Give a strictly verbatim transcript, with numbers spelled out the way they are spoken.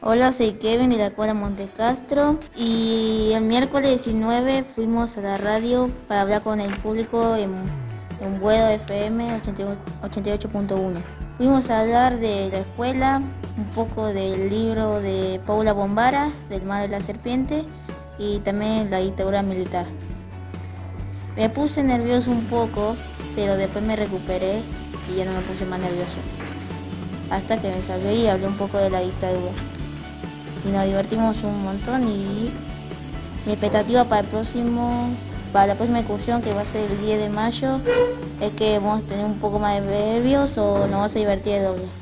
Hola, soy Kevin de la Escuela Montecastro y el miércoles diecinueve fuimos a la radio para hablar con el público en, en Buedo F M ochenta y ocho punto uno. Fuimos a hablar de la escuela, un poco del libro de Paula Bombara, del mar de la serpiente, y también la dictadura militar. Me puse nervioso un poco, pero después me recuperé y ya no me puse más nervioso. Hasta que me salvé y hablé un poco de la dictadura. Y nos divertimos un montón y mi expectativa para el próximo, para la próxima excursión, que va a ser el diez de mayo, es que vamos a tener un poco más de nervios o nos vamos a divertir de doble.